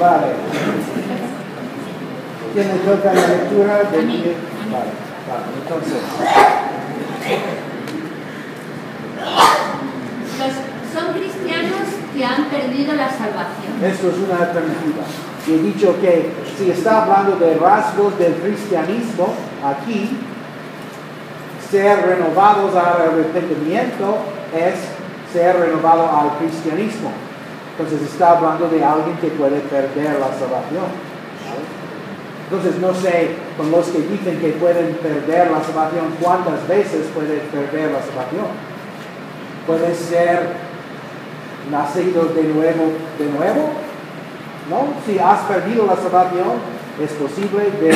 Vale. ¿Quién le toca la lectura? A mí. Vale, entonces. Son cristianos que han perdido la salvación. Esto es una alternativa. Y he dicho que si está hablando de rasgos del cristianismo, aquí, ser renovados al arrepentimiento es ser renovado al cristianismo. Entonces está hablando de alguien que puede perder la salvación. ¿Vale? Entonces no sé, con los que dicen que pueden perder la salvación, ¿cuántas veces pueden perder la salvación? Puede ser nacido de nuevo, ¿no? Si has perdido la salvación, es posible de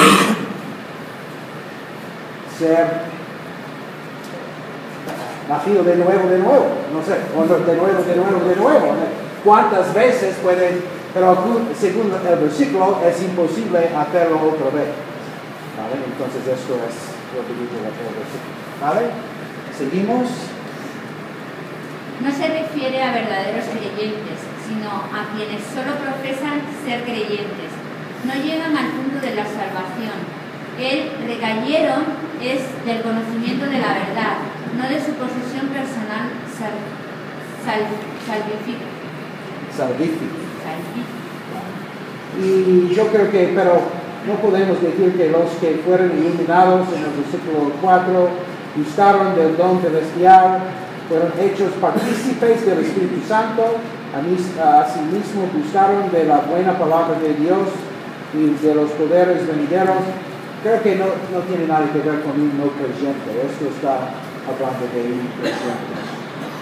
ser nacido de nuevo, no sé, o de nuevo. ¿Cuántas veces pueden? Pero según el versículo es imposible hacerlo otra vez. ¿Vale? Entonces esto es lo que dice el versículo. ¿Vale? Seguimos. No se refiere a verdaderos creyentes, sino a quienes solo profesan ser creyentes. No llegan al punto de la salvación. El recayeron es del conocimiento de la verdad, no de su posesión personal salvífica. Y yo creo que, pero no podemos decir que los que fueron iluminados en el versículo 4 gustaron del don celestial, fueron hechos partícipes del Espíritu Santo, asimismo gustaron de la buena palabra de Dios y de los poderes venideros. Creo que no tiene nada que ver con un no creyente. Esto está hablando de un creyente.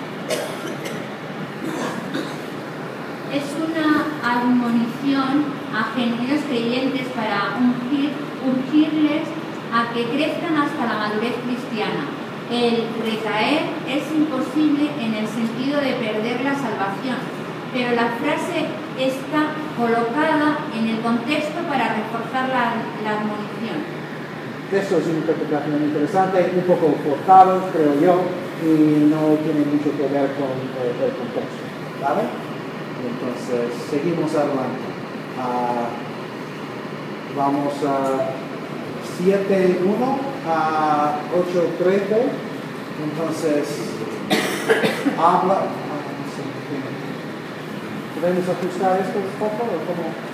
Es una admonición a genuinos creyentes para urgirles a que crezcan hasta la madurez cristiana. El recaer es imposible en el sentido de perder la salvación, pero la frase está colocada en el contexto para reforzar la admonición. Esto es una interpretación interesante, un poco forzado, creo yo, y no tiene mucho que ver con el contexto. ¿Vale? Entonces, seguimos adelante. Vamos a 7.1 a 8.13. Entonces, habla. ¿Podemos ajustar esto un poco o cómo?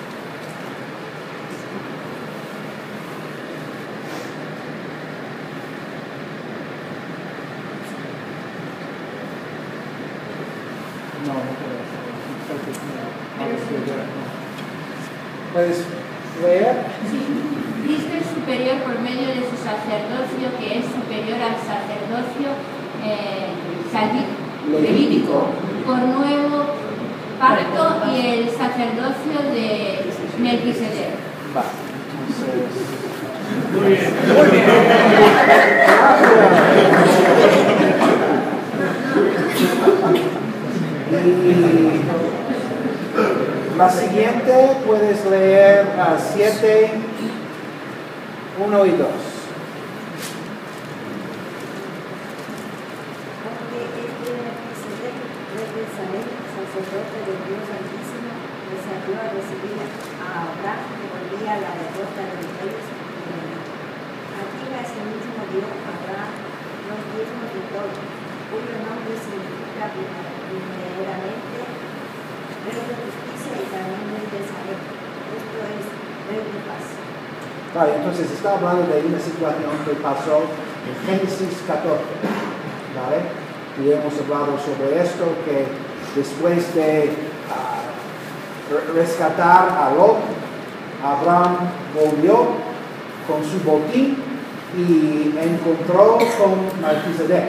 No puedo. ¿Puedes leer? Sí. Cristo es superior por medio de su sacerdocio, que es superior al sacerdocio levítico, por nuevo pacto y el sacerdocio de Melquisedec. Va. Entonces. Muy bien. Y la siguiente puedes leer a 7, 1 y 2. Sacerdote del Dios Altísimo, le salió a recibir a Abraham, que volvía a la derrota de los reyes. Aquí ese mismo dio a Abraham los diezmos de todo, cuyo nombre significa primeramente rey de justicia y también rey de Salem. Esto es rey de paz. Vale, entonces está hablando de una situación que pasó en Génesis 14, ¿vale? Y hemos hablado sobre esto, que después de rescatar a Lot, Abraham volvió con su botín y encontró con Melquisedec.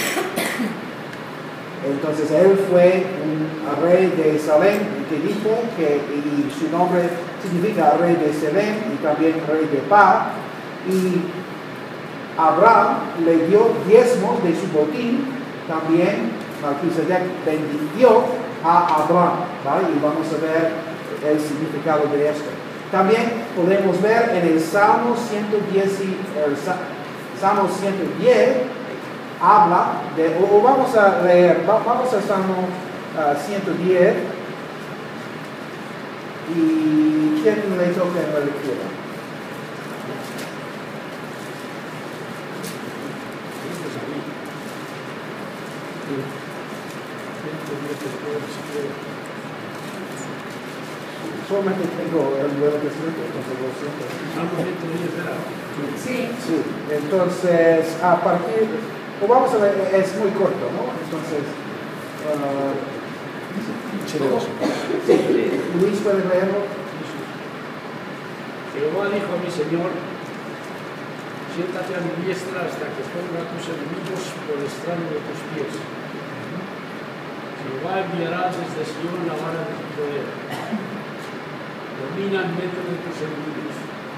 Entonces él fue un rey de Salem, que dice y su nombre significa rey de Salem y también rey de paz. Y Abraham le dio diezmos de su botín, también Melquisedec bendijo a Abraham, ¿vale? Y vamos a ver el significado de esto. También podemos ver en el Salmo 110, habla de, o vamos a leer, vamos a Salmo 110 ¿Y quién le toca en la lectura? Solamente tengo el Nuevo Testamento, entonces lo siento. Sí, entonces a partir, vamos a ver, es muy corto, ¿no? Entonces, sí, Luis puede leerlo. Jehová dijo a mi Señor: siéntate a mi diestra hasta que ponga tus enemigos por estrado de tus pies. Jehová enviará desde Sion la vara de tu poder. Domina en medio de tus enemigos.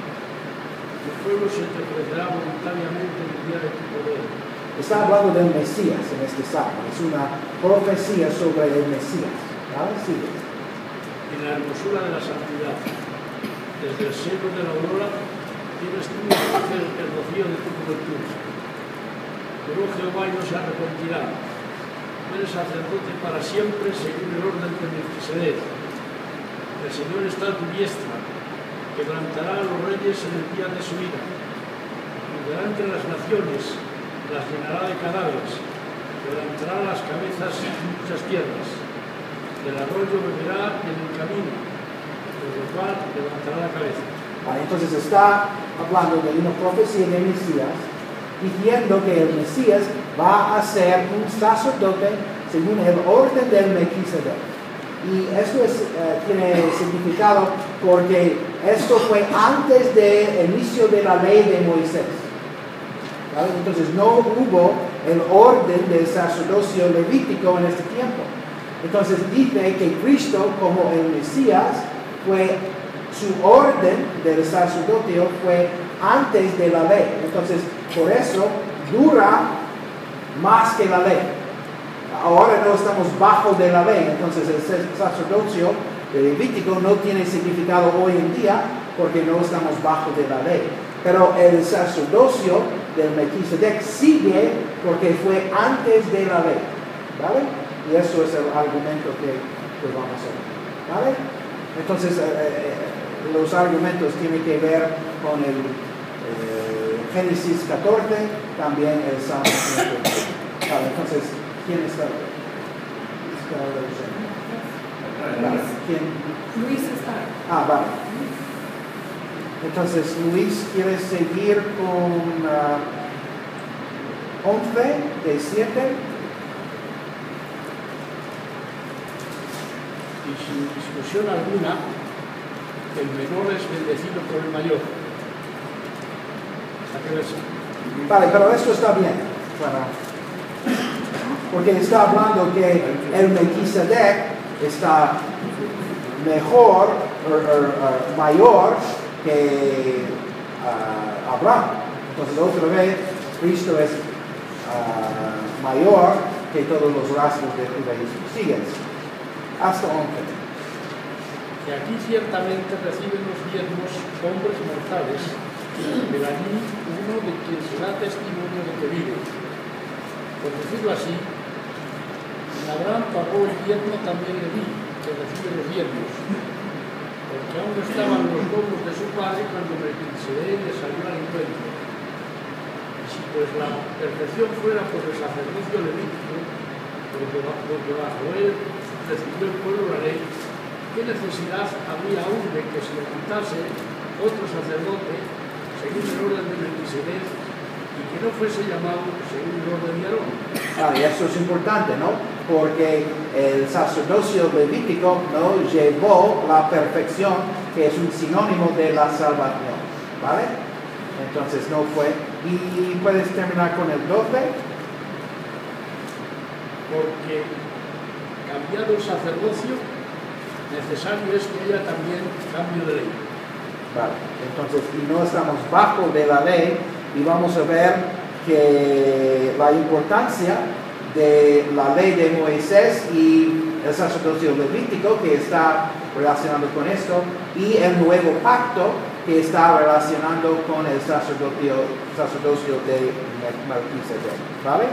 Tu pueblo se te ofrecerá voluntariamente en el día de tu poder. Está hablando del Mesías en este salmo. Es una profecía sobre el Mesías. ¿Vale? Sigue. En la hermosura de la santidad, desde el seno de la aurora, tienes tú el rocío de tu juventud. Pero Jehová no se arrepentirá. Eres sacerdote para siempre según el orden de Melquisedec. El Señor está a tu diestra, quebrantará a los reyes en el día de su ira. Juzgará entre las naciones, las llenará de cadáveres, quebrantará las cabezas en muchas tierras. Del arroyo beberá en el camino, por lo cual levantará la cabeza. Vale, entonces está hablando de una profecía de Mesías, diciendo que el Mesías va a ser un sacerdote según el orden del Melquisedec. Y esto tiene significado porque esto fue antes del inicio de la ley de Moisés. ¿Vale? Entonces no hubo el orden del sacerdocio levítico en este tiempo. Entonces dice que Cristo, como el Mesías, su orden del sacerdocio fue antes de la ley. Entonces, por eso dura más que la ley. Ahora no estamos bajo de la ley, entonces el sacerdocio levítico no tiene significado hoy en día porque no estamos bajo de la ley. Pero el sacerdocio del Melquisedec sigue porque fue antes de la ley. ¿Vale? Y eso es el argumento que vamos a ver. ¿Vale? Entonces, los argumentos tienen que ver con el Génesis 14, también el Salmo 100. Vale, entonces, ¿quién está leyendo? Vale, ¿quién? Luis está. Vale. Entonces, Luis, ¿quieres seguir con 11 de 7? Y sin discusión alguna, el menor es bendecido por el mayor. ¿Hasta qué verso? Vale, pero esto está bien. Porque está hablando que el Melquisedec está mejor o mayor que Abraham. Entonces otra vez Cristo es mayor que todos los rasgos del judaísmo. Sigues. Hasta 11. Que aquí ciertamente reciben los diezmos hombres mortales, pero allí uno de quien se da testimonio de que vive. Por decirlo así, Abraham pagó el diezmo también de mí, que recibe los diezmos, porque aún no estaban los lomos de su padre cuando Melquisedec le salió al encuentro. Y si pues la perfección fuera por el sacerdocio levítico, porque bajo él recibió el pueblo la ley, ¿qué necesidad habría aún de que se levantase otro sacerdote según el orden de Melquisedec y que no fuese llamado según el orden de Aarón? Y eso es importante, ¿no? Porque el sacerdocio levítico no llevó la perfección, que es un sinónimo de la salvación, ¿vale? Entonces no fue. ¿Y puedes terminar con el 12? Porque cambiado el sacerdocio, necesario es que haya también cambio de ley. Vale, entonces, y no estamos bajo de la ley, y vamos a ver que la importancia de la ley de Moisés y el sacerdocio levítico que está relacionado con esto, y el nuevo pacto que está relacionando con el sacerdocio de Melquisedec, ¿vale?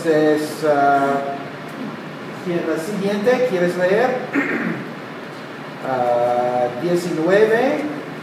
Entonces, la siguiente, ¿quieres leer? 19,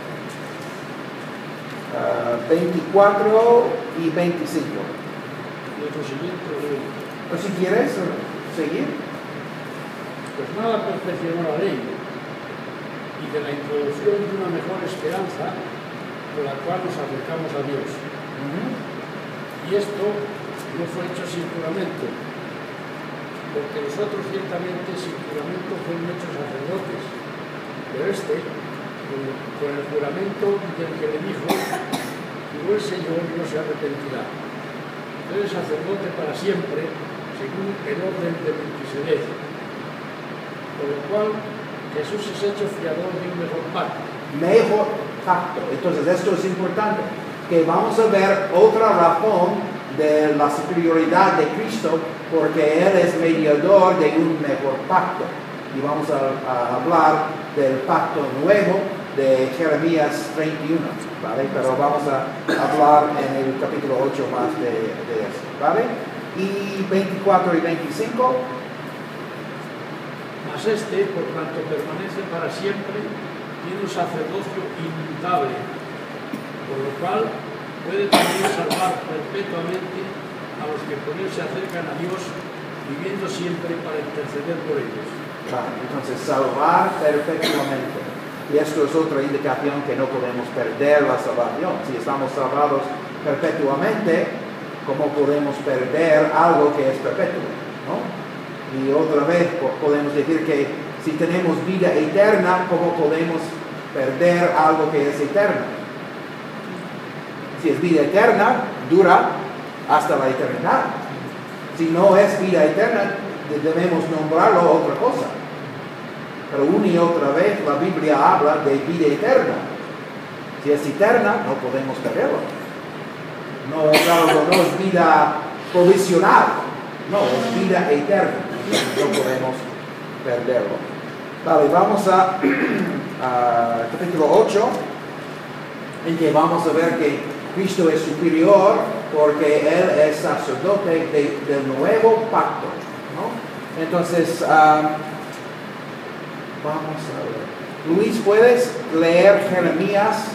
24 y 25. Nuestro siguiente ley. O si quieres seguir. Pues nada perfeccionó la ley y de la introducción de una mejor esperanza con la cual nos acercamos a Dios. Y esto no fue hecho sin juramento, porque nosotros ciertamente sin juramento fueron hechos sacerdotes, pero con el juramento del que le dijo, juró el Señor no se arrepentirá. Tú eres sacerdote para siempre, según el orden de Melquisedec. Por lo cual Jesús es hecho fiador de un mejor pacto. Mejor pacto. Entonces esto es importante, que vamos a ver otra razón de la superioridad de Cristo, porque Él es mediador de un mejor pacto. Y vamos a hablar del pacto nuevo de Jeremías 31, ¿vale? Pero vamos a hablar en el capítulo 8 más de eso, ¿vale? Y 24 y 25. Mas este, por cuanto permanece para siempre, tiene un sacerdocio inmutable, por lo cual puede también salvar perpetuamente a los que por él se acercan a Dios, viviendo siempre para interceder por ellos. Vale, entonces salvar perpetuamente. Y esto es otra indicación que no podemos perder la salvación. Si estamos salvados perpetuamente, ¿cómo podemos perder algo que es perpetuo? ¿No? Y otra vez podemos decir que si tenemos vida eterna, ¿cómo podemos perder algo que es eterno? Si es vida eterna, dura hasta la eternidad. Si no es vida eterna, debemos nombrarlo otra cosa. Pero una y otra vez la Biblia habla de vida eterna. Si es eterna, no podemos perderlo. No es algo, no es vida provisional. No, es vida eterna. No podemos perderlo. Vale, vamos a capítulo 8, en que vamos a ver que Cristo es superior porque Él es sacerdote del nuevo pacto, ¿no? Entonces, vamos a ver. Luis, ¿puedes leer Jeremías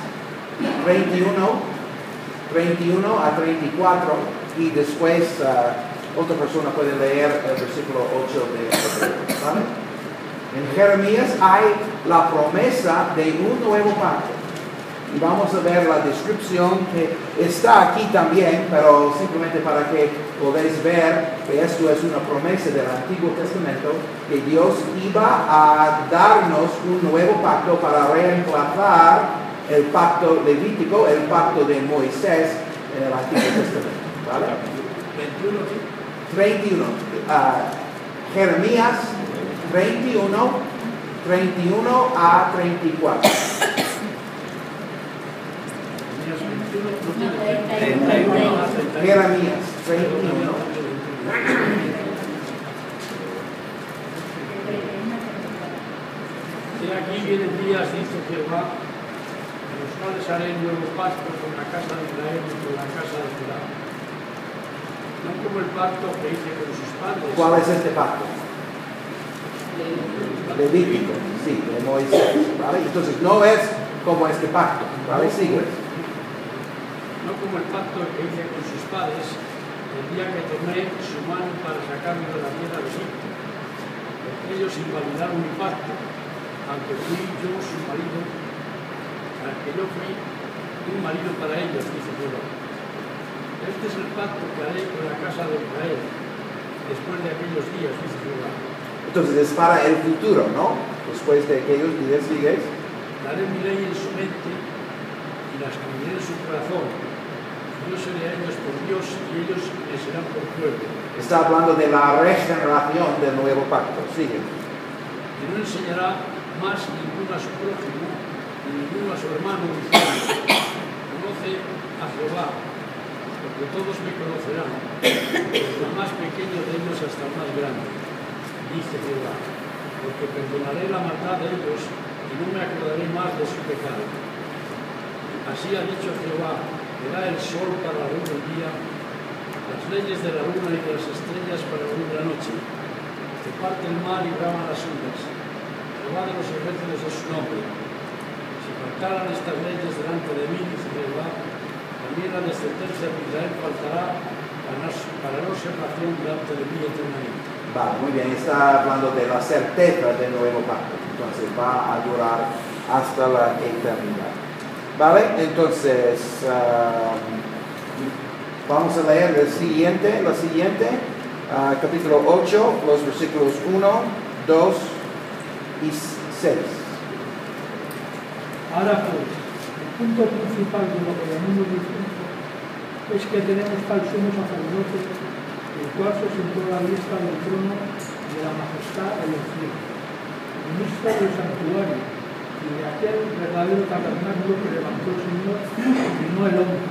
31 a 34 y después otra persona puede leer el versículo 8 de ¿vale? En Jeremías hay la promesa de un nuevo pacto. Y vamos a ver la descripción que está aquí también, pero simplemente para que podáis ver que esto es una promesa del Antiguo Testamento, que Dios iba a darnos un nuevo pacto para reemplazar el pacto levítico, el pacto de Moisés en el Antiguo Testamento. ¿Vale? 31. Jeremías 31 a 34. Jeremías 31. Y aquí vienen días, dice Jehová, en los cuales haré un nuevo pacto con la casa de Israel y con la casa de Judá. No como el pacto que hice con sus padres. ¿Cuál es este pacto? Levítico, sí, de Moisés, ¿vale? Entonces no es como este pacto, ¿vale? Sigue. No como el pacto que hice con sus padres el día que tomé su mano para sacarme de la tierra de Egipto. Porque ellos invalidaron mi pacto, aunque fui yo su marido, aunque yo fui un marido para ellos, dice Jehová. Este es el pacto que haré con la casa de Israel después de aquellos días, dice Jehová. Entonces es para el futuro, ¿no? Después de aquellos días, sigues. Daré mi ley en su mente y la escribiré en su corazón. Yo seré a ellos por Dios y ellos me serán por pueblo. Está hablando de la regeneración del nuevo pacto. Sigue. Y no enseñará más ninguno a su prójimo, ni ninguno a su hermano, diciendo, conoce a Jehová, porque todos me conocerán, desde el más pequeño de ellos hasta el más grande, dice Jehová, porque perdonaré la maldad de ellos y no me acordaré más de su pecado. Así ha dicho Jehová, verá el sol para la luz del día, las leyes de la luna y de las estrellas para la luz de la noche, que parte el mar y braman las ondas. Jehová de los ejércitos es su nombre. Si faltaran estas leyes delante de mí, dice Jehová, también la descendencia de Israel faltará para no ser nación delante de mí eternamente. Vale, muy bien, está hablando de la certeza del nuevo pacto, entonces va a durar hasta la eternidad. Vale, entonces vamos a leer la siguiente, capítulo 8, los versículos 1, 2 y 6. Ahora pues, el punto principal de lo que venimos diciendo es que tenemos tal sumo sacerdote, el cual se sentó a la diestra del trono de la majestad en el cielo, ministro del santuario y de aquel verdadero tabernáculo que levantó el Señor y no el hombre.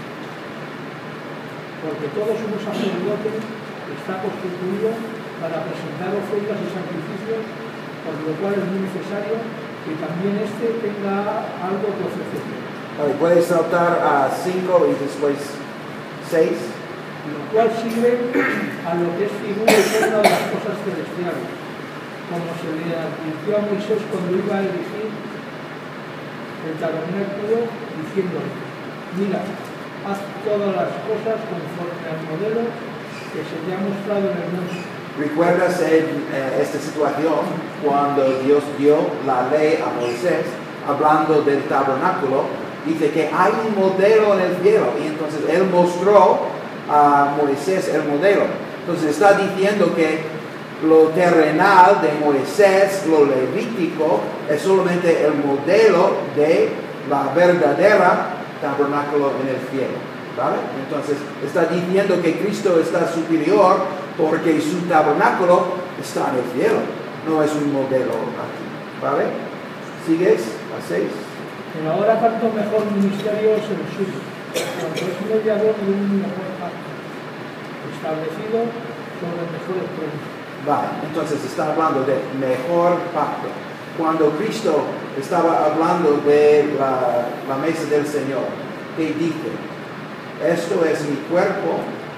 Porque todo sumo sacerdote está constituido para presentar ofrendas y sacrificios, por lo cual es muy necesario que también éste tenga algo que ofrecer. Vale, puedes saltar a 5 y después 6. Lo cual sirve a lo que es figura y forma de las cosas celestiales, como se le advirtió a Moisés cuando iba a erigir el tabernáculo, diciéndole: mira, haz todas las cosas conforme al modelo que se te ha mostrado en el monte. ¿Recuerdas esta situación cuando Dios dio la ley a Moisés, hablando del tabernáculo? Dice que hay un modelo en el cielo, y entonces él mostró a Moisés el modelo. Entonces está diciendo que lo terrenal de Moisés, lo levítico, es solamente el modelo de la verdadera tabernáculo en el cielo, ¿vale? Entonces está diciendo que Cristo está superior porque su tabernáculo está en el cielo, no es un modelo aquí, ¿vale? ¿Sigues? A 6. Pero ahora tanto mejor ministerio es el suyo, cuando es mediador de un mejor pacto, establecido sobre mejores tronos. Vale, entonces está hablando de mejor pacto. Cuando Cristo estaba hablando de la mesa del Señor, ¿qué dice? Esto es mi cuerpo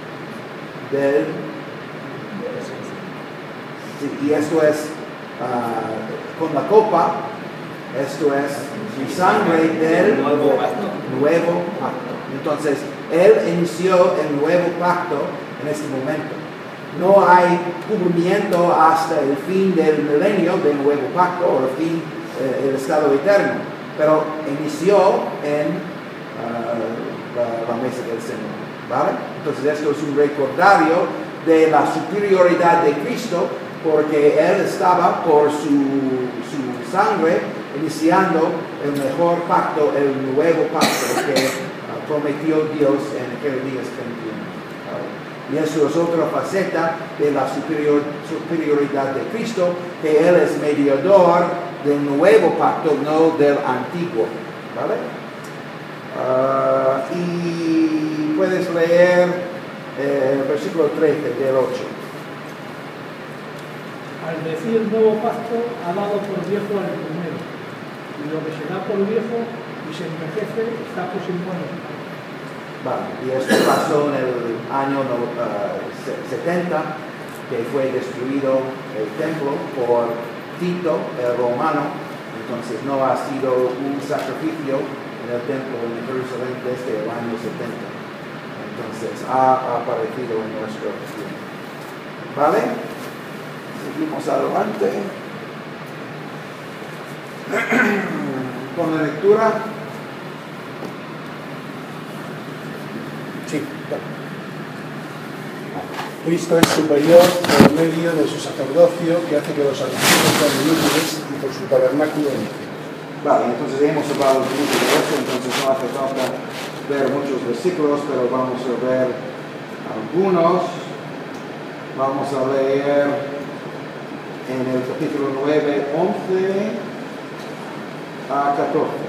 y esto es con la copa, esto es mi sangre del nuevo pacto. Entonces, Él inició el nuevo pacto en este momento. No hay cumplimiento hasta el fin del milenio del nuevo pacto o el fin del estado eterno, pero inició en la mesa del Señor, ¿vale? Entonces esto es un recordario de la superioridad de Cristo, porque Él estaba por su sangre iniciando el mejor pacto, el nuevo pacto que prometió Dios en aquel día 31. Y eso es otra faceta de la superioridad de Cristo, que Él es mediador del nuevo pacto, no del antiguo, ¿vale? Y puedes leer el versículo 13 del 8. Al decir nuevo pacto, ha dado por viejo al primero, y lo que se da por viejo y se envejece está por sin bueno. Vale, y esto pasó en el año 70, que fue destruido el templo por Tito, el romano. Entonces no ha sido un sacrificio en el templo en Jerusalén desde el año 70. Entonces ha aparecido en nuestro tiempo. ¿Vale? Seguimos adelante con la lectura. Sí. Cristo es superior por medio de su sacerdocio, que hace que los sacrificios sean inútiles, y por su tabernáculo en el cielo. Vale, entonces hemos hablado mucho de eso, entonces no hace falta ver muchos versículos, pero vamos a ver algunos. Vamos a leer en el capítulo 9, 11 a 14.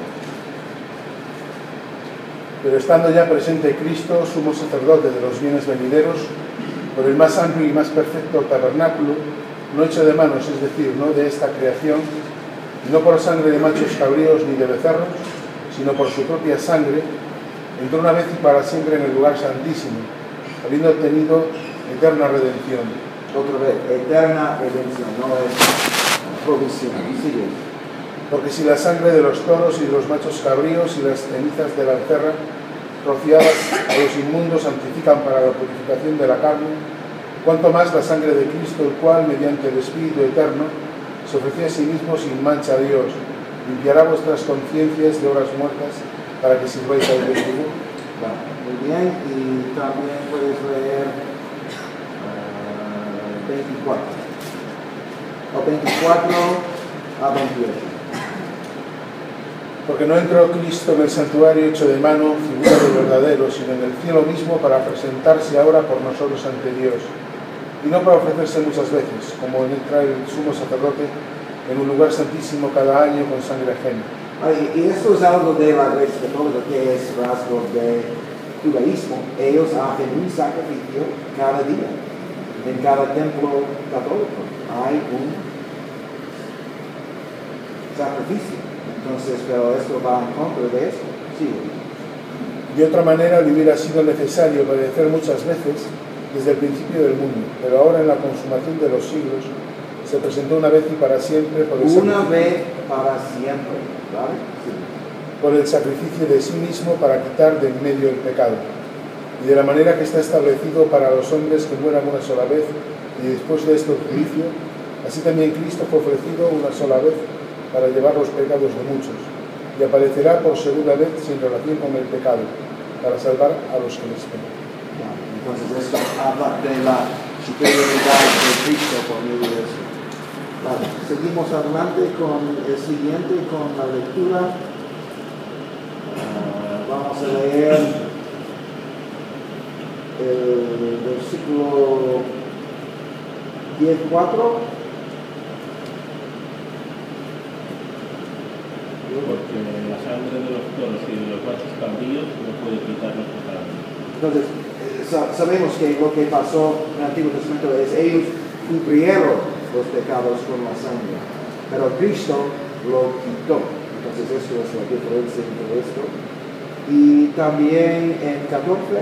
Pero estando ya presente Cristo, sumo sacerdote de los bienes venideros, por el más amplio y más perfecto tabernáculo, no hecho de manos, es decir, no de esta creación, y no por sangre de machos cabríos ni de becerros, sino por su propia sangre, entró una vez y para siempre en el lugar santísimo, habiendo obtenido eterna redención. Otra vez, eterna redención, no es provisional. Sigue. Porque si la sangre de los toros y de los machos cabríos y las cenizas de la becerra rociadas a los inmundos santifican para la purificación de la carne, cuanto más la sangre de Cristo, el cual, mediante el Espíritu eterno, se ofreció a sí mismo sin mancha a Dios, limpiará vuestras conciencias de obras muertas para que sirváis al Dios vivo. Bueno, muy bien, y también puedes leer 24. O 24 a 28. Porque no entró Cristo en el santuario hecho de mano, figura de verdadero, sino en el cielo mismo para presentarse ahora por nosotros ante Dios. Y no para ofrecerse muchas veces, como entra el sumo sacerdote en un lugar santísimo cada año con sangre ajena. Y esto es algo de la Iglesia Católica que es rasgo de judaísmo. Ellos hacen un sacrificio cada día. En cada templo católico hay un sacrificio. Entonces, pero esto va en contra de eso. Sí. De otra manera, le hubiera sido necesario padecer muchas veces desde el principio del mundo, pero ahora en la consumación de los siglos se presentó una vez y para siempre por el ¿vale? Sí. Por el sacrificio de sí mismo para quitar de en medio el pecado. Y de la manera que está establecido para los hombres que mueran una sola vez y después de esto el juicio, así también Cristo fue ofrecido una sola vez para llevar los pecados de muchos, y aparecerá por segunda vez sin relación con el pecado, para salvar a los que le esperan. Entonces esto habla de la superioridad de Cristo por medio de eso. Vale, seguimos adelante con el siguiente, con la lectura. Vamos a leer el versículo 10:4. Porque la sangre de los toros y de los machos cabríos no puede quitar los pecados. Entonces, sabemos que lo que pasó en el Antiguo Testamento es ellos cubrieron los pecados con la sangre, pero Cristo lo quitó. Entonces, esto es la diferencia entre esto. Y también en 14.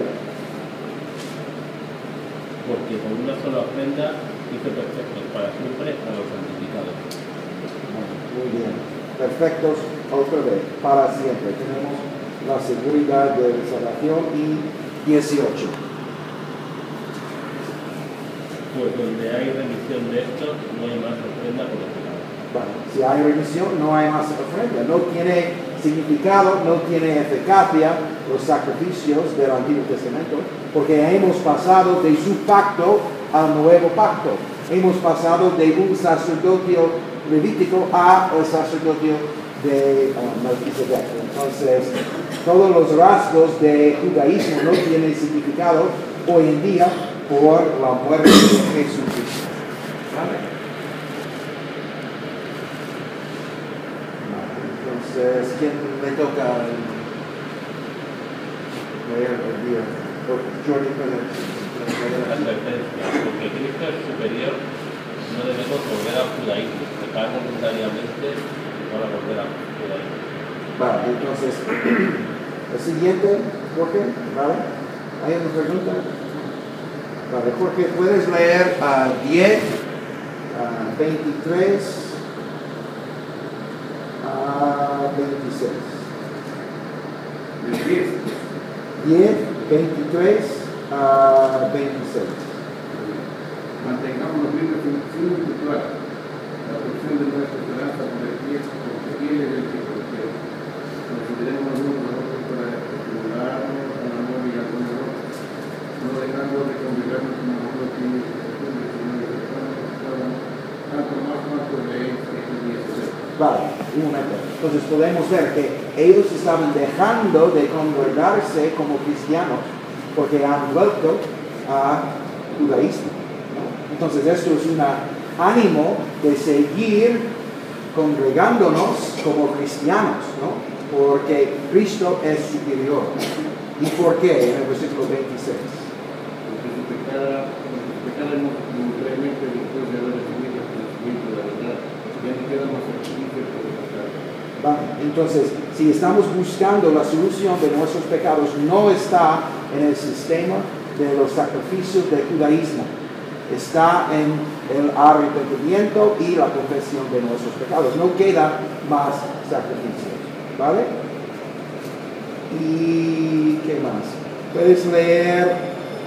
Porque con una sola ofrenda hizo perfectos para siempre a los santificados. Muy bien. Perfectos otra vez, para siempre. Tenemos la seguridad de salvación. Y 18. Pues donde hay remisión de esto, no hay más ofrenda por los pecados. Bueno, si hay remisión, no hay más ofrenda. No tiene significado, no tiene eficacia los sacrificios del Antiguo Testamento, porque hemos pasado de su pacto al nuevo pacto. Hemos pasado de un sacerdocio levítico a el sacerdocio de Melquisedec. Entonces, todos los rasgos de judaísmo no tienen significado hoy en día por la muerte de Jesucristo. ¿Vale? Entonces, ¿quién le toca leer el día? Jordi, La advertencia, porque Cristo es superior, no debemos volver al judaísmo, pecar voluntariamente para volver al judaísmo. Vale, entonces, el siguiente, Jorge, ¿vale? ¿Hay una pregunta? Vale, Jorge, ¿puedes leer 10, 23 a 26? 10, 23 a 26. Mantengamos los libros de función espiritual, la porción de nuestra esperanza por el Cristo, porque quiere el que confiere. Consideremos los unos a los otros para estimularnos al amor y al honor, no dejando de congregarnos como algunos tienen costumbres, sino de reformas, tanto más por leer este día de ser. Vale, un momento. Entonces podemos ver que ellos estaban dejando de congregarse como cristianos porque han vuelto a judaísmo. Entonces esto es un ánimo de seguir congregándonos como cristianos, ¿no? Porque Cristo es superior. ¿Y por qué? En el versículo 26. Porque su pecado hemos realmente después de haber recibido el conocimiento de la verdad, ya no queda más sacrificio por el pecado. Vale, entonces, si estamos buscando la solución de nuestros pecados, no está en el sistema de los sacrificios del judaísmo. está en el arrepentimiento y la confesión de nuestros pecados. No queda más sacrificios, ¿vale? ¿Y qué más? Puedes leer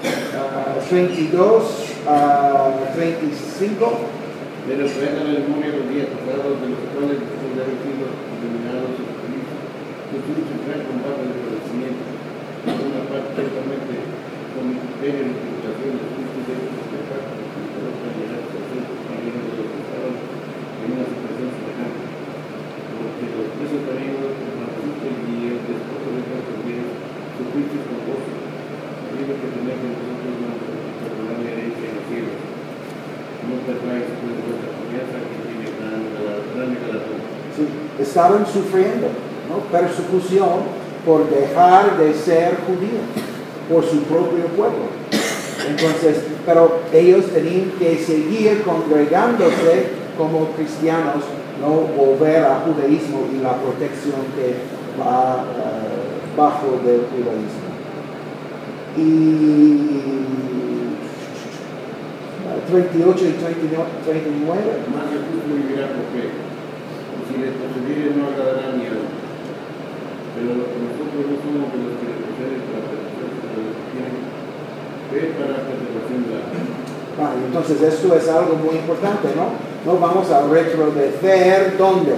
32 a 35. Pero traen a la memoria los días pasados, de los cuales después de haber sido iluminados sus frutos traen combate de padecimiento. Por una parte, ciertamente, con misterio y tribulación de justos de estos espectáculos, y por otra, llegar a ser compañeros de los que estaban en una situación semejante. Porque los presos amigos, con la fruta y el despojo de estos bienes, sufristeis con gozo, sabiendo que tenéis en vosotros una perdonable herencia en los cielos. No perdáis pues vuestra confianza que tiene gran galardón. Sí, estaban sufriendo, ¿no?, persecución por dejar de ser judíos, por su propio pueblo. Entonces, pero ellos tenían que seguir congregándose como cristianos, no volver al judaísmo y la protección que va bajo del judaísmo. Y 38 y 39. Más el justo vivirá por fe. Y si les procediere no agradará ni algo. Pero nosotros no somos de los que les proceden para perderse, sino de los que tienen fe para la preservación de la fe. Vale, entonces esto es algo muy importante, ¿no? No vamos a retroceder, ¿dónde?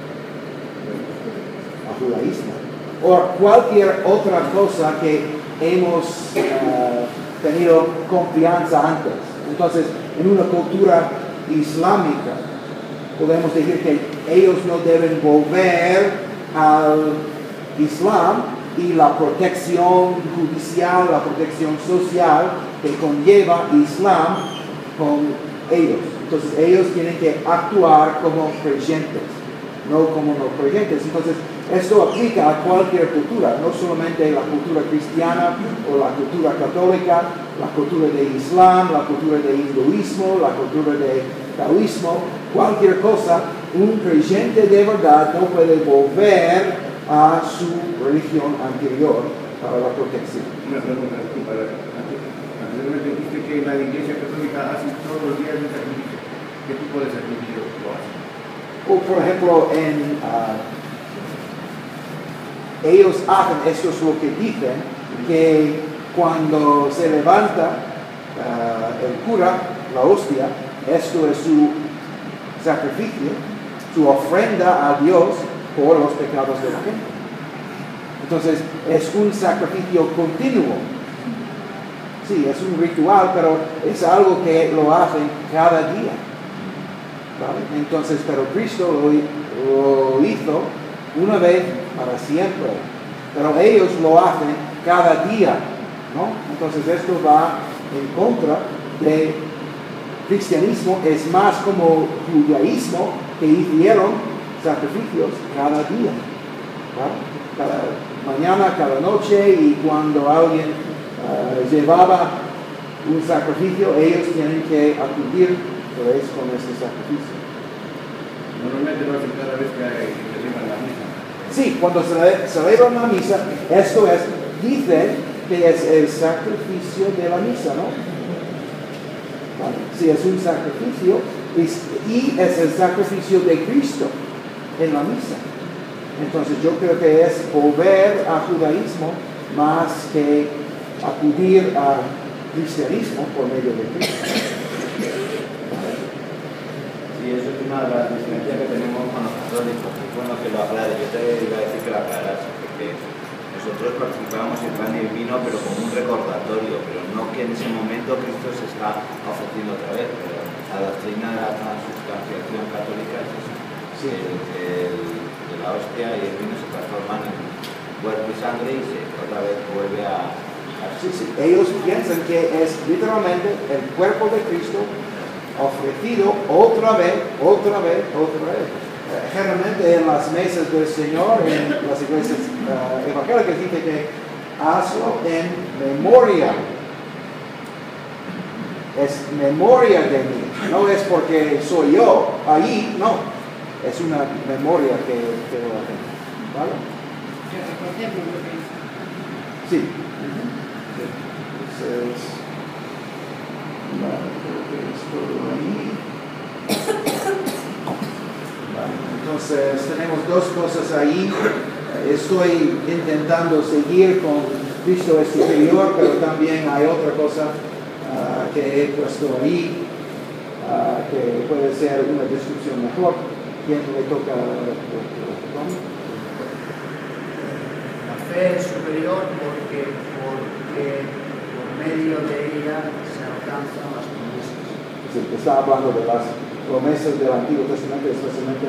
Al judaísmo. O cualquier otra cosa que hemos tenido confianza antes. Entonces, en una cultura islámica, podemos decir que ellos no deben volver al Islam y la protección judicial, la protección social que conlleva Islam con ellos. Entonces, ellos tienen que actuar como creyentes, no como no creyentes. Entonces, esto aplica a cualquier cultura, no solamente la cultura cristiana o la cultura católica, la cultura de Islam, la cultura de hinduismo, la cultura de taoísmo, cualquier cosa. Un creyente de verdad no puede volver a su religión anterior para la protección. Una pregunta, anteriormente dijiste que la Iglesia Católica hace todos los días un sacrificio. ¿Qué tipo de sacrificio lo hace? O por ejemplo, ellos hacen, esto es lo que dicen, que cuando se levanta el cura, la hostia, esto es su sacrificio, su ofrenda a Dios por los pecados de la gente. Entonces, es un sacrificio continuo. Sí, es un ritual, pero es algo que lo hacen cada día. ¿Vale? Entonces, pero Cristo lo hizo una vez para siempre, pero ellos lo hacen cada día, ¿no? Entonces esto va en contra del cristianismo, es más como judaísmo, que hicieron sacrificios cada día, ¿vale? Cada mañana, cada noche, y cuando alguien llevaba un sacrificio, ellos tienen que acudir pues, con este sacrificio. Normalmente lo hacen cada vez que celebran la misa. Sí, cuando se celebra una misa, esto es, dicen que es el sacrificio de la misa, ¿no? ¿Vale? Sí, es un sacrificio y es el sacrificio de Cristo en la misa. Entonces yo creo que es volver al judaísmo más que acudir al cristianismo por medio de Cristo. Sí, eso es una de las diferencias que tenemos con los católicos. Es bueno que lo aclare. Yo te iba a decir que lo aclarase, porque nosotros participábamos en pan y vino, pero como un recordatorio, pero no que en ese momento Cristo se está ofreciendo otra vez. Pero la doctrina de la transubstanciación católica es esa. Sí. De la hostia y el vino se transforman en cuerpo y sangre y otra vez vuelve a... Sí. Ellos piensan que es literalmente el cuerpo de Cristo ofrecido otra vez. Generalmente en las mesas del Señor, en las iglesias evangélicas, dice que hazlo en memoria. Es memoria de mí. No es porque soy yo ahí, no. Es una memoria que lo hacen. ¿Vale? Sí. Entonces, Creo que es todo ahí. Entonces tenemos dos cosas ahí. Estoy intentando seguir con Cristo es superior, pero también hay otra cosa que he puesto ahí, que puede ser una descripción mejor. ¿Quién le toca? La fe es superior porque por medio de ella se alcanzan las promesas. Sí, está hablando de las promesas del Antiguo Testamento, especialmente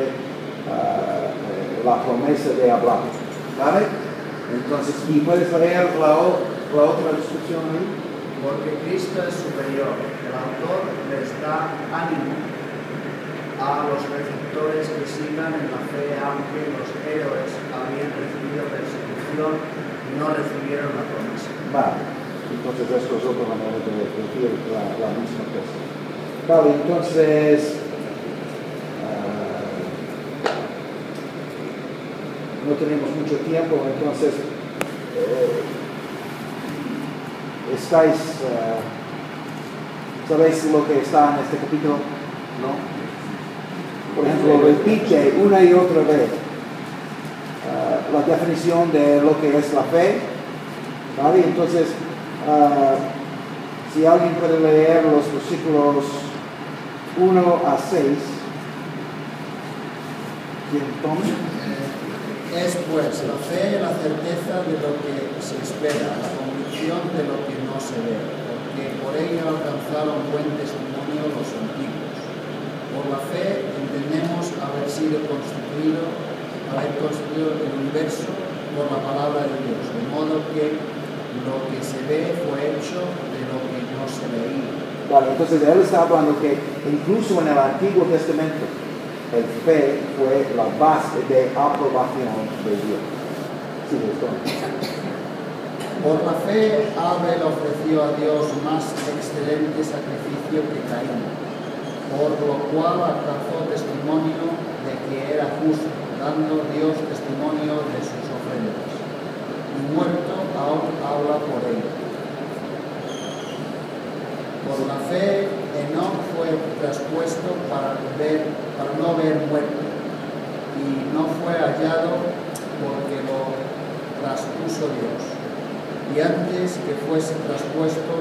la promesa de Abraham. ¿Vale? Entonces, ¿y puedes leer la otra descripción ahí? Porque Cristo es superior. El autor les da ánimo a los receptores que sigan en la fe, aunque los héroes habían recibido persecución y no recibieron la promesa. Vale, entonces esto es otra manera de decir la misma cosa. Vale, entonces no tenemos mucho tiempo, entonces ¿sabéis lo que está en este capítulo? ¿No? Por ejemplo, repite una y otra vez la definición de lo que es la fe, ¿vale? Entonces, si alguien puede leer los versículos 1 a 6, ¿quién toma? Es pues la fe la certeza de lo que se espera, la convicción de lo que no se ve, porque por ella alcanzaron buen testimonio los antiguos. Por la fe entendemos haber construido el universo por la palabra de Dios, de modo que lo que se ve fue hecho de lo que no se veía. Vale, entonces él está hablando que incluso en el Antiguo Testamento el fe fue la base de aprobación de Dios. Sí, por la fe Abel ofreció a Dios más excelente sacrificio que Caín, por lo cual alcanzó testimonio de que era justo, dando Dios testimonio de sus ofrendas. Y muerto aún habla por él. Por la fe Enoc fue traspuesto para no ver muerto, y no fue hallado porque lo traspuso Dios. Y antes que fuese traspuesto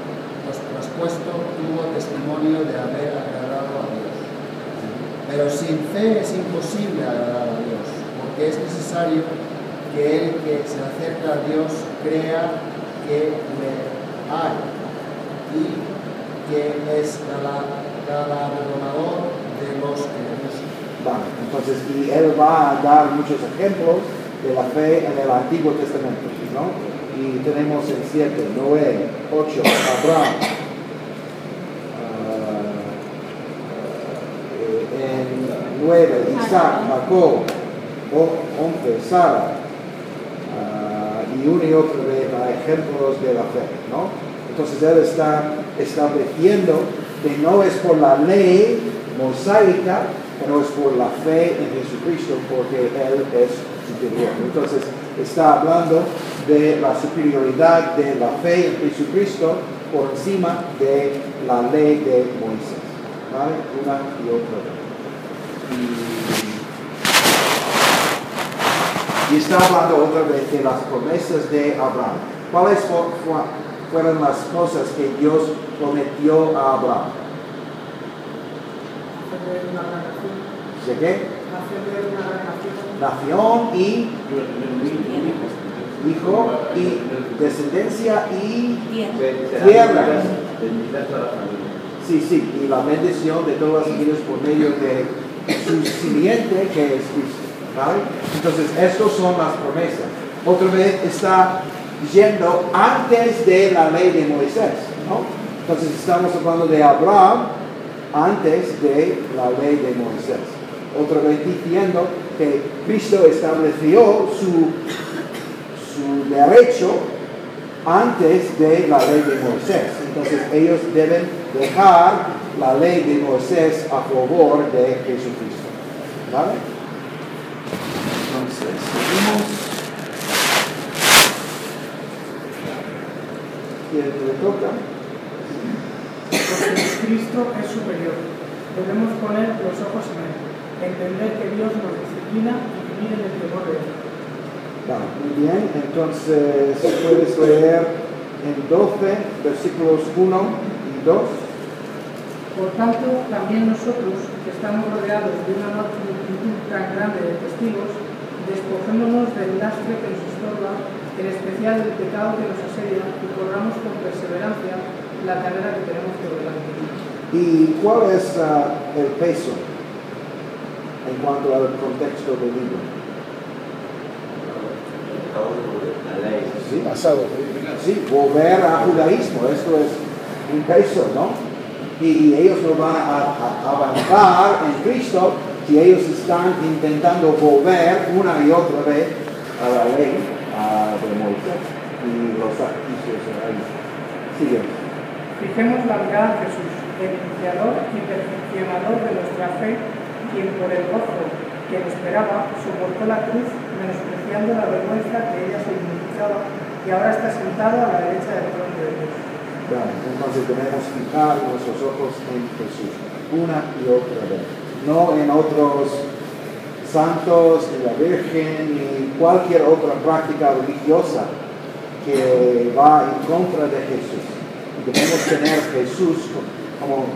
tuvo testimonio de haber agradado a Dios. Pero sin fe es imposible agradar a Dios, porque es necesario que el que se acerca a Dios crea que le hay y que es galardonador de los que le buscan. Vale, entonces, y él va a dar muchos ejemplos de la fe en el Antiguo Testamento, ¿no? Y tenemos en 7, Noé, 8, Abraham, en 9, Isaac, Jacob, 11, Sara, y una y otra vez ejemplos de la fe, ¿no? Entonces él está estableciendo que no es por la ley mosaica, pero es por la fe en Jesucristo, porque Él es superior. Entonces está hablando de la superioridad de la fe en Jesucristo por encima de la ley de Moisés. ¿Vale? Una y otra vez. Y está hablando otra vez de las promesas de Abraham. ¿Cuáles fueron las cosas que Dios prometió a Abraham? ¿De qué? Nación y hijo y descendencia y tierra. Sí, y la bendición de todas las familias por medio de su simiente que es Cristo. ¿Vale? Entonces, estas son las promesas. Otra vez está yendo antes de la ley de Moisés, ¿no? Entonces estamos hablando de Abraham antes de la ley de Moisés. Otra vez diciendo que Cristo estableció su derecho antes de la ley de Moisés. Entonces ellos deben dejar la ley de Moisés a favor de Jesucristo. ¿Vale? Entonces, seguimos. ¿Quién le toca? Cristo es superior. Debemos poner los ojos en Él, entender que Dios nos disciplina y vivir en el temor de Él. Vale, muy bien, entonces puedes leer en 12, versículos 1 y 2. Por tanto, también nosotros, que estamos rodeados de una multitud tan grande de testigos, despojémonos del lastre que nos estorba, en especial del pecado que nos asedia, y corramos con perseverancia la carrera que tenemos por delante. ¿Y cuál es el peso en cuanto al contexto del libro? La ley. Sí, Pasado. sí, volver a judaísmo, esto es un peso, ¿no? Y ellos no van a avanzar en Cristo si ellos están intentando volver una y otra vez a la ley de Moisés y los sacrificios ahí. Sigue. Fijemos la mirada en Jesús, el iniciador y perfeccionador de nuestra fe, quien por el gozo que le esperaba soportó la cruz, menospreciando la vergüenza que ella significaba, y ahora está sentado a la derecha del trono de Dios. Claro, entonces debemos fijar nuestros ojos en Jesús una y otra vez, no en otros santos, ni la Virgen, ni cualquier otra práctica religiosa que va en contra de Jesús. Debemos tener Jesús como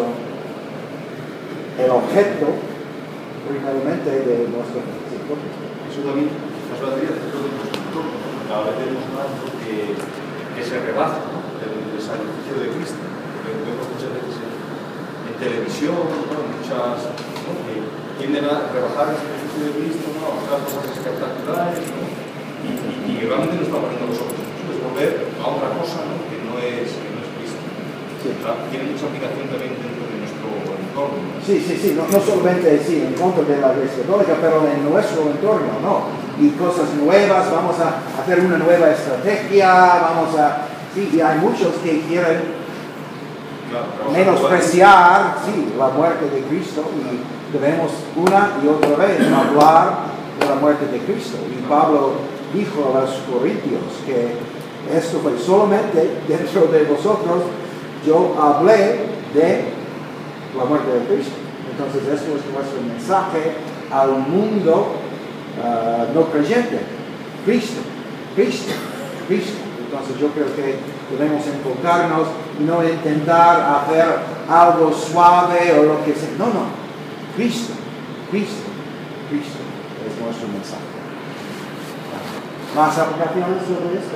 el objeto primeramente de nuestro principio. Eso también nos valdría de todo el constructor. Cada vez vemos más que se rebaja, ¿no? el sacrificio de Cristo. Porque vemos muchas veces en televisión, ¿no? Muchas, ¿no? que tienden a rebajar el sacrificio de Cristo, ¿no? A mostrar cosas espectaculares, ¿no? y realmente no estamos poniendo los ojos en Jesús, es volver a otra cosa, ¿no? que no es Cristo. Sí. O sea, tiene mucha aplicación también dentro de nuestro entorno. Sí, no solamente en contra de la Iglesia Católica, pero en nuestro entorno, ¿no? Y cosas nuevas, vamos a hacer una nueva estrategia, sí, y hay muchos que quieren menospreciar, la muerte de Cristo, y debemos una y otra vez hablar de la muerte de Cristo. Y Pablo dijo a los corintios que esto fue solamente dentro de vosotros, yo hablé de la muerte de Cristo. Entonces esto es nuestro mensaje al mundo no creyente. Cristo. Entonces yo creo que debemos enfocarnos y no intentar hacer algo suave o lo que sea. No. Cristo es nuestro mensaje. ¿Más aplicaciones sobre esto?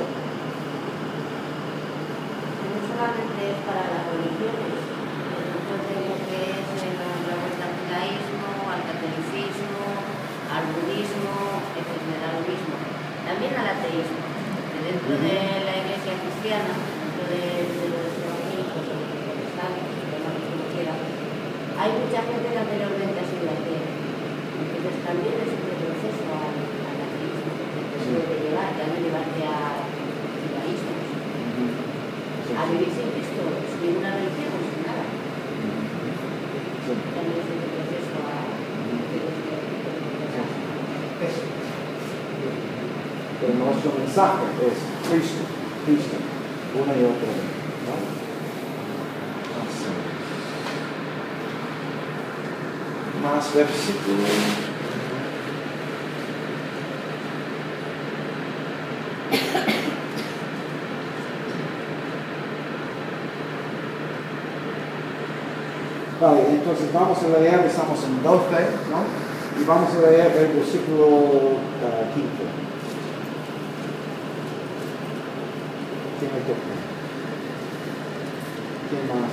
No solamente es para las religiones, entonces lo que es la vuelta al judaísmo, al catolicismo, al budismo, al budismo, también al ateísmo. Dentro de la iglesia cristiana, dentro de los evangélicos o los protestantes, como quiera, hay mucha gente que anteriormente ha sido atea. Entonces también es un proceso al ateísmo que puede llevar, también llevarte a judaísmo. A vivir sin Cristo, sin una religión, sin nada. También es un proceso a Pero nuestro mensaje es Cristo, una y otra vez, ¿no? Más versículos. Vale, entonces vamos a leer, estamos en 12, ¿no? Y vamos a leer el versículo 15. ¿Quién me toca? ¿Quién más?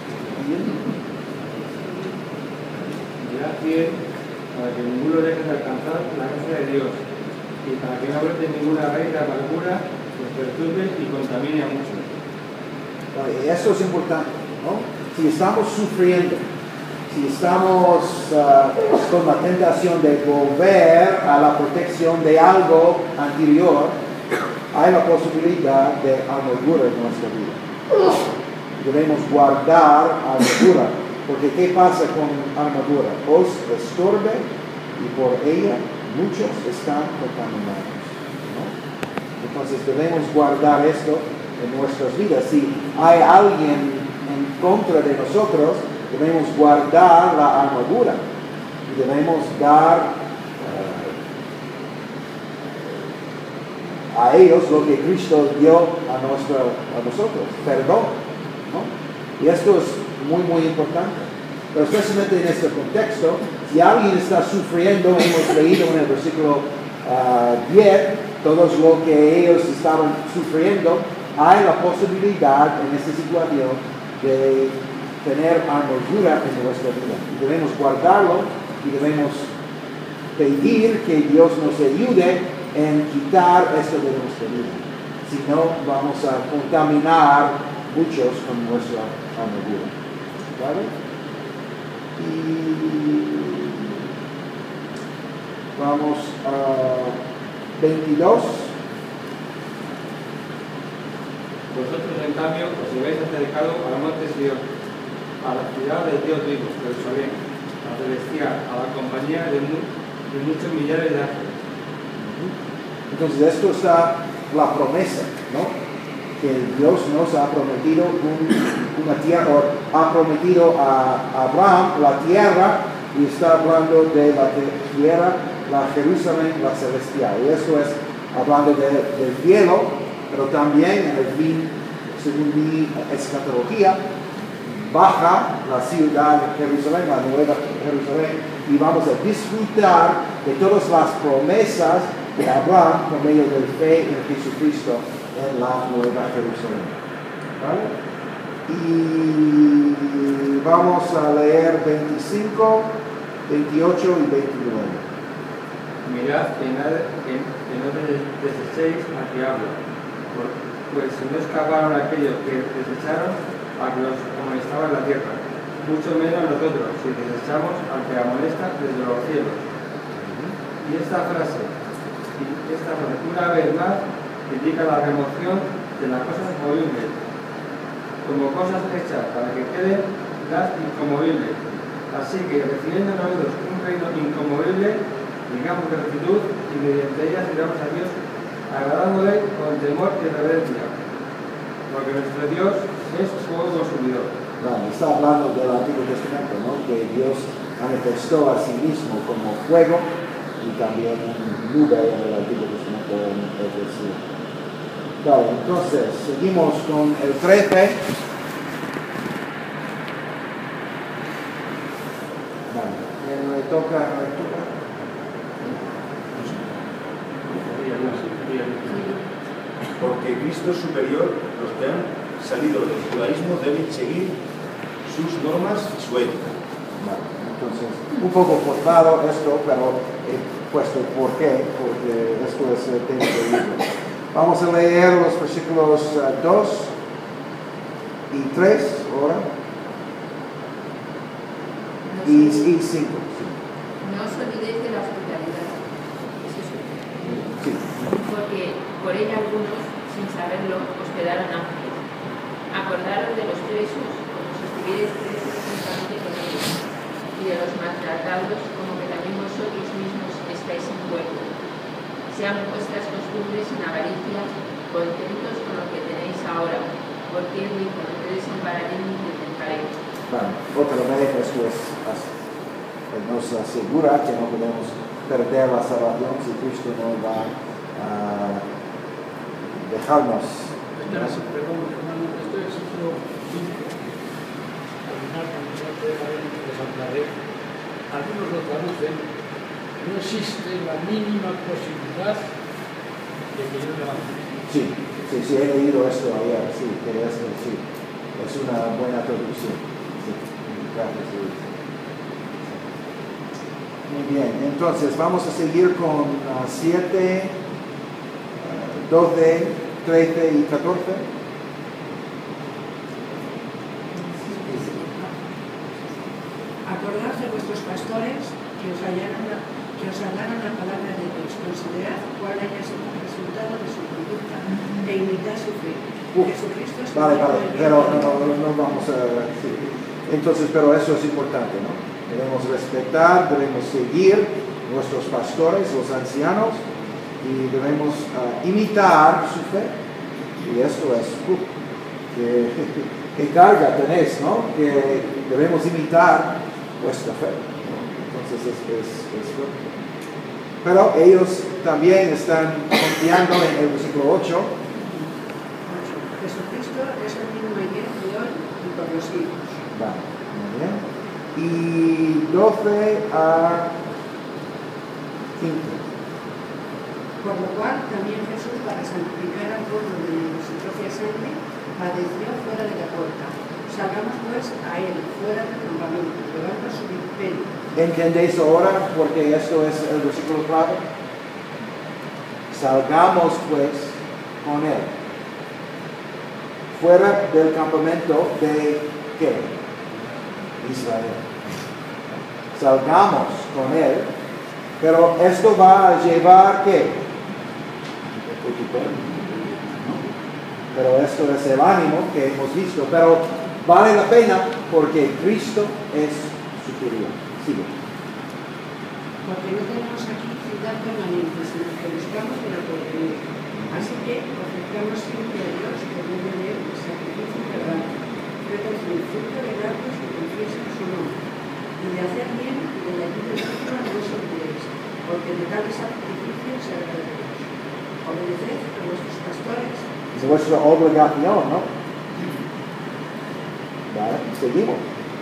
Mirad bien para que ninguno deje de alcanzar la gracia de Dios y para que no brote ninguna raíz de amargura, los perturbe y contamine a muchos. Vale, eso es importante, ¿no? Si estamos sufriendo, si estamos con la tentación de volver a la protección de algo anterior, hay la posibilidad de amargura en nuestra vida. Debemos guardar armadura, porque ¿qué pasa con armadura? Os estorbe y por ella muchos están contaminados, ¿no? Entonces debemos guardar esto en nuestras vidas. Si hay alguien contra de nosotros, debemos guardar la armadura y debemos dar a ellos lo que Cristo dio a nosotros, perdón, ¿no? Y esto es muy, muy importante. Pero especialmente en este contexto, si alguien está sufriendo, hemos leído en el versículo 10, todos lo que ellos estaban sufriendo, hay la posibilidad en esta situación de tener armadura en nuestra vida. Y debemos guardarlo y debemos pedir que Dios nos ayude en quitar esto de nuestra vida. Si no, vamos a contaminar muchos con nuestra armadura. ¿Vale? Y vamos a 22. Vosotros, en cambio, os habéis acercado al monte Sion, a la ciudad del Dios vivo, Jerusalén, a celestial, a la compañía de muchos millares de ángeles. Entonces esto está la promesa, ¿no? Que Dios nos ha prometido una tierra, o ha prometido a Abraham la tierra, y está hablando de la tierra, la Jerusalén, la celestial. Y esto es hablando del cielo, pero también en el fin, según mi escatología, baja la ciudad de Jerusalén, la nueva Jerusalén, y vamos a disfrutar de todas las promesas de Abraham por medio de fe en Jesucristo en la nueva Jerusalén. ¿Vale? Y vamos a leer 25, 28 y 29. Mirad que no desechéis al que habla, pues si no escaparon aquellos que desecharon a los que amonestaban la tierra, mucho menos nosotros, si desechamos al que amonesta desde los cielos. Y esta frase, una vez más, indica la remoción de las cosas movibles, como cosas hechas para que queden las inconmovibles. Así que, recibiendo nosotros un reino inconmovible, digamos gratitud y mediante ella sirvamos a Dios, agradándole con temor y reverencia, porque nuestro Dios es fuego consumidor. Bueno, está hablando del Antiguo Testamento, ¿no? Que Dios manifestó a sí mismo como fuego y también nube en el Antiguo Testamento en Efesios. Vale, entonces seguimos con el 13. Vale, me toca. Porque Cristo es superior, los que han salido del judaísmo deben seguir sus normas y su ética. Vale, entonces, un poco forzado esto, pero he puesto por qué, porque esto es el tema del libro. Vamos a leer los versículos 2 y 3 ahora. Y 5. No os olvidéis de la hospitalidad. Sí. Porque por ella algunos, sin saberlo, hospedaron ángeles. Acordaros de los presos, como si estuvierais presos juntamente con ellos, y de los maltratados, como que también vosotros mismos estáis en cuerpo. Sean vuestras costumbres sin avaricia, contentos con lo que tenéis ahora, porque Él dijo, no te desampararé ni te dejaré. Bueno, otra vez esto nos asegura que no podemos perder la salvación si Cristo no va a dejarnos. Perdón, hermano, esto es otro 5. Al final, cuando no te desampararé, algunos lo traducen, no existe la mínima posibilidad de que yo me levante. Sí, he leído esto ayer, sí, sí, es una buena traducción. Sí, gracias, Luis. Muy bien, entonces vamos a seguir con 7, 12, 13 y 14. Acordaos de vuestros pastores que os hablaron la palabra de Dios. Considerad cuál haya sido el resultado de su conducta e imitad su fe. Jesucristo es Vale, pero no vamos a... Sí. Entonces, pero eso es importante, ¿no? Debemos respetar, debemos seguir nuestros pastores, los ancianos, y debemos imitar su fe. Y esto es que ¿Qué carga tenéis, no? Que debemos imitar vuestra fe. Entonces es fuerte. Pero ellos también están confiando en el versículo 8. Jesucristo es el mismo ayer y hoy y por los siglos. Vale, muy bien. Y 12 a 15. Por lo cual también Jesús, para santificar al pueblo de su propia sangre, padeció fuera de la puerta. Salgamos pues a él, fuera del campamento, llevando su imperio. ¿Entendéis ahora? Porque esto es el versículo clave. Salgamos pues con él. Fuera del campamento de ¿qué? Israel. Salgamos con él. Pero esto va a llevar ¿qué? Pero esto es el ánimo que hemos visto. Pero vale la pena porque Cristo es superior. Sigue. Porque no tenemos aquí ciudad permanente, sino que buscamos de la porvenir. Así que ofrezcamos siempre a Dios por medio de él el sacrificio verdad, recoger el fruto de labios que confiesen su nombre, y de hacer bien y de la ayuda de otro no os olvidéis, porque de tales sacrificios se agrada a Dios. Obedeced a vuestros pastores. Es vuestra obligación, ¿no? Vale, seguimos.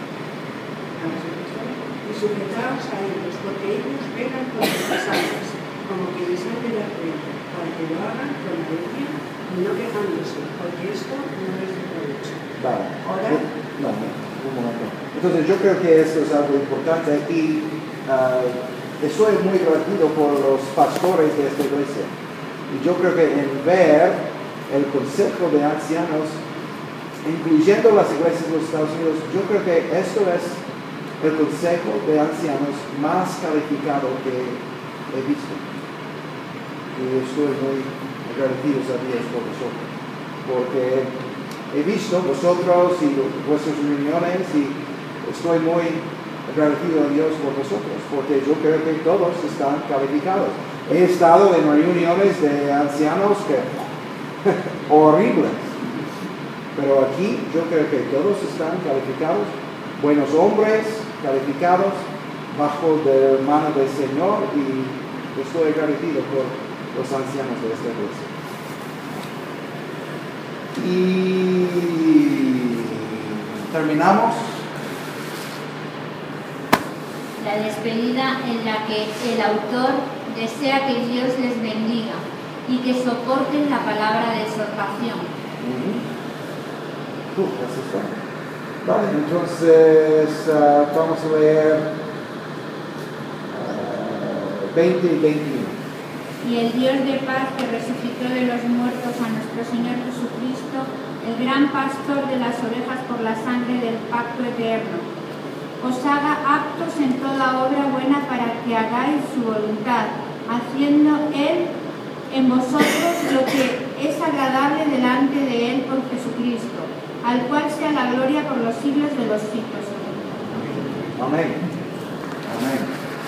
Y sujetaos a ellos, porque ellos velan con las almas, como que les sale de la frente, para que lo hagan con alegría y no quejándose, porque esto no es de provecho. Vale. Ahora, No, un momento. Entonces yo creo que esto es algo importante y estoy muy agradecido por los pastores de esta iglesia. Y yo creo que en ver el consejo de ancianos, incluyendo las iglesias de los Estados Unidos, yo creo que esto es el consejo de ancianos más calificado que he visto. Y estoy muy agradecido a Dios por vosotros, porque he visto vosotros y vuestras reuniones y estoy muy agradecido a Dios por vosotros, porque yo creo que todos están calificados. He estado en reuniones de ancianos que horribles, pero aquí yo creo que todos están calificados, buenos hombres calificados bajo de mano del Señor, y estoy agradecido por los ancianos de esta iglesia. Y terminamos. La despedida en la que el autor desea que Dios les bendiga y que soporten la palabra de exhortación. Vale, entonces vamos a leer 20 y 21. Y el Dios de paz, que resucitó de los muertos a nuestro Señor Jesucristo, el gran pastor de las ovejas por la sangre del pacto eterno, os haga aptos en toda obra buena para que hagáis su voluntad, haciendo Él en vosotros lo que es agradable delante de Él por Jesucristo, al cual sea la gloria por los siglos de los siglos. Amén. Amén.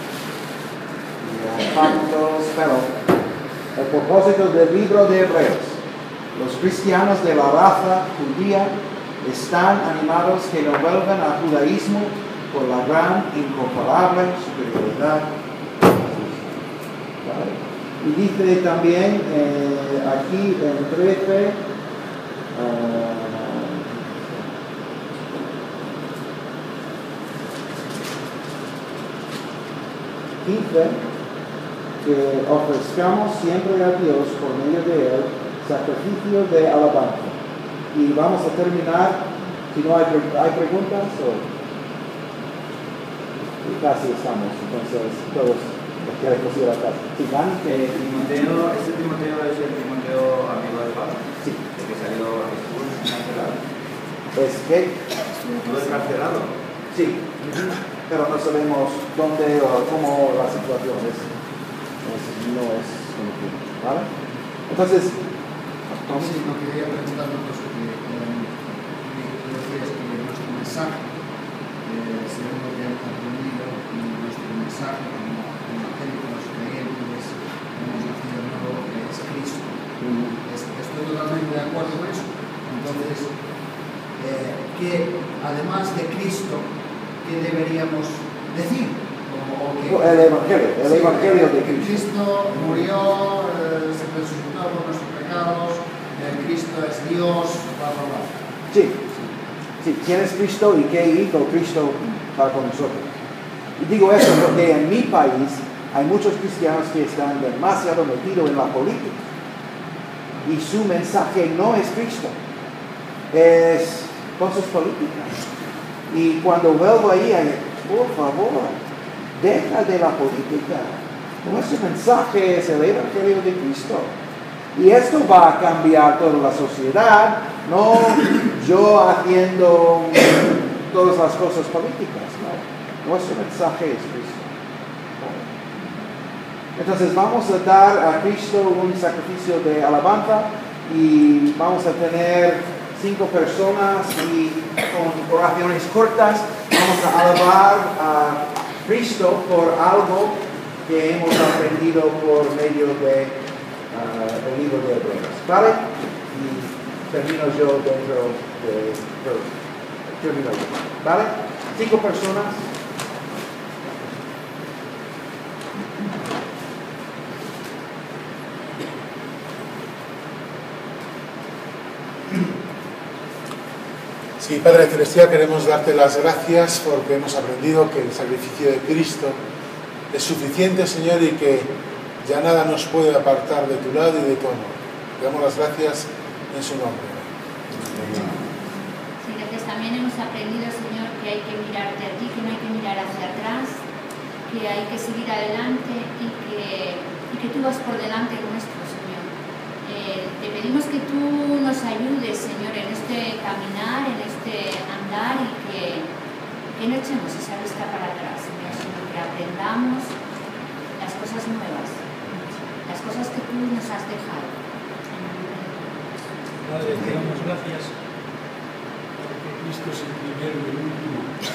Pactos, pero el propósito del libro de Hebreos: los cristianos de la raza judía están animados que no vuelvan al judaísmo por la gran, incomparable superioridad de Jesús. Y dice también aquí en 13, 15, que ofrezcamos siempre a Dios por medio de Él sacrificio de alabanza. Y vamos a terminar, si no hay preguntas, casi estamos, entonces todos queremos ir a casa. Timoteo, ¿este Timoteo es el Timoteo amigo de Pablo? Sí. ¿El que salió Jesús encarcelado? ¿Es que? ¿Estuvo encarcelado? Sí, pero no sabemos dónde o cómo la situación es. No es conocido, ¿vale? Entonces, sí, no quería preguntar una cosa que decías que nuestro mensaje, según lo que hemos aprendido, y nuestro mensaje como evangélicos creyentes, hemos nacido de nuevo, es Cristo. Estoy totalmente de acuerdo con eso. Entonces, que además de Cristo, ¿qué deberíamos decir? El Evangelio de Cristo. Cristo murió, se resucitó por nuestros pecados, Cristo es Dios, bla, bla, bla. Sí. ¿Quién es Cristo y qué hizo Cristo para con nosotros? Y digo eso porque en mi país hay muchos cristianos que están demasiado metidos en la política. Y su mensaje no es Cristo, es cosas políticas. Y cuando vuelvo ahí, por favor, deja de la política. Nuestro mensaje es el Evangelio de Cristo. Y esto va a cambiar toda la sociedad, no yo haciendo todas las cosas políticas. No. Nuestro mensaje es Cristo. Entonces vamos a dar a Cristo un sacrificio de alabanza y vamos a tener 5 personas y con oraciones cortas vamos a alabar a Cristo por algo que hemos aprendido por medio de el libro de Hebreos, ¿vale? Y termino yo dentro de... termino yo, ¿vale? 5 personas. Sí, Padre Celestial, queremos darte las gracias porque hemos aprendido que el sacrificio de Cristo es suficiente, Señor, y que ya nada nos puede apartar de tu lado y de tu amor. Te damos las gracias en su nombre. Sí, gracias. También hemos aprendido, Señor, que hay que mirarte a ti, que no hay que mirar hacia atrás, que hay que seguir adelante y que tú vas por delante nuestro, Señor. Te pedimos que tú nos ayudes, Señor, en este caminar, en este andar y que no echemos esa vista para atrás, Señor, sino que aprendamos las cosas nuevas, las cosas que tú nos has dejado. Padre, te damos gracias porque Cristo es el primero y el último,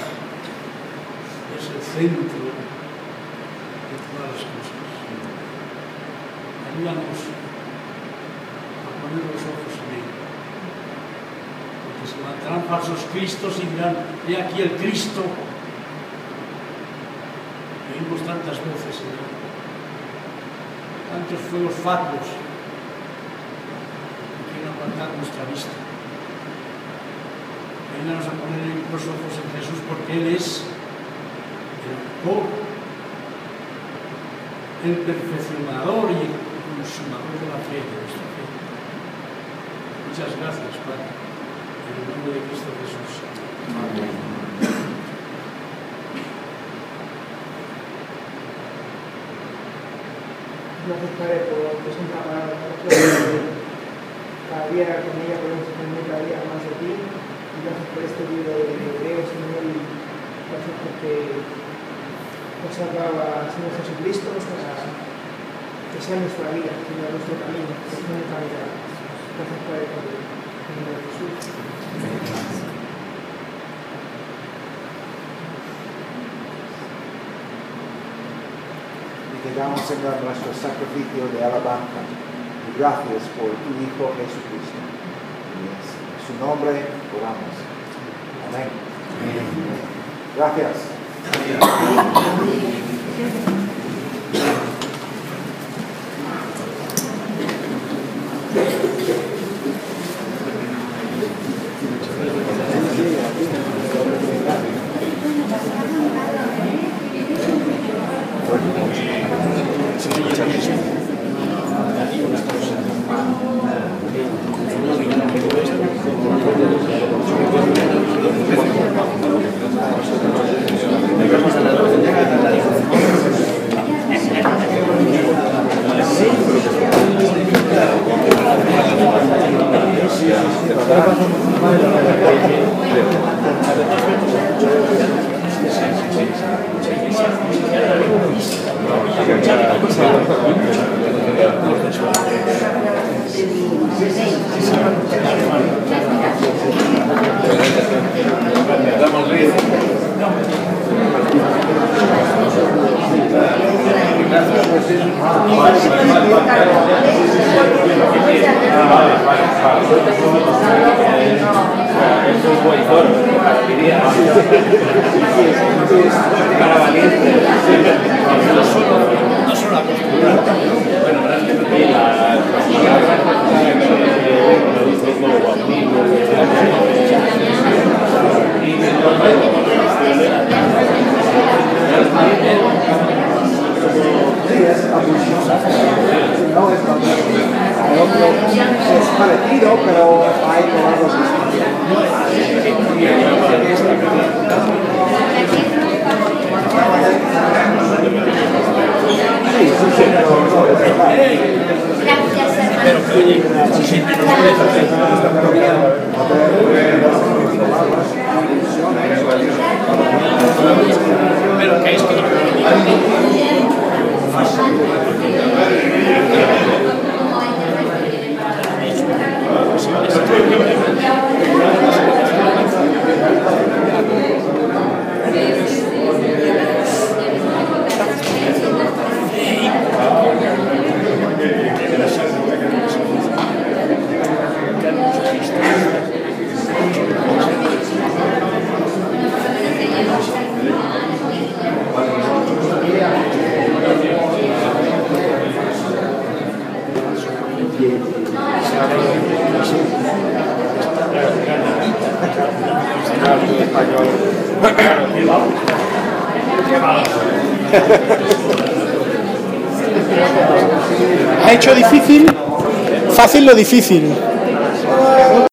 es el centro de todas las cosas. Ayúdanos a poner los ojos en él, porque se levantarán falsos cristos y dirán, he aquí el Cristo. Oímos tantas voces, Señor, tantos fuegos fatuos que quieren apartar nuestra vista. Ayúdanos a poner los ojos en Jesús porque Él es el autor, el perfeccionador y el consumador de la fe, de nuestra fe. Muchas gracias, Padre, en el nombre de Cristo Jesús. Amén. Gracias, Padre, por tu santa palabra. Cada día con ella podemos aprender cada día más de ti. Y gracias por este libro de Hebreos, Señor, y gracias porque nos has dado al Señor Jesucristo para que sea nuestra vida, Señor, nuestro camino, que sea una calidad. Gracias, Padre, por el nombre de Jesús. Te damos, Señor, nuestro sacrificio de alabanza y gracias por tu Hijo Jesucristo. Y en su nombre oramos. Amén. Gracias. Gracias. Es parecido, pero hay palabras Pero que es que Ha hecho difícil, fácil lo difícil.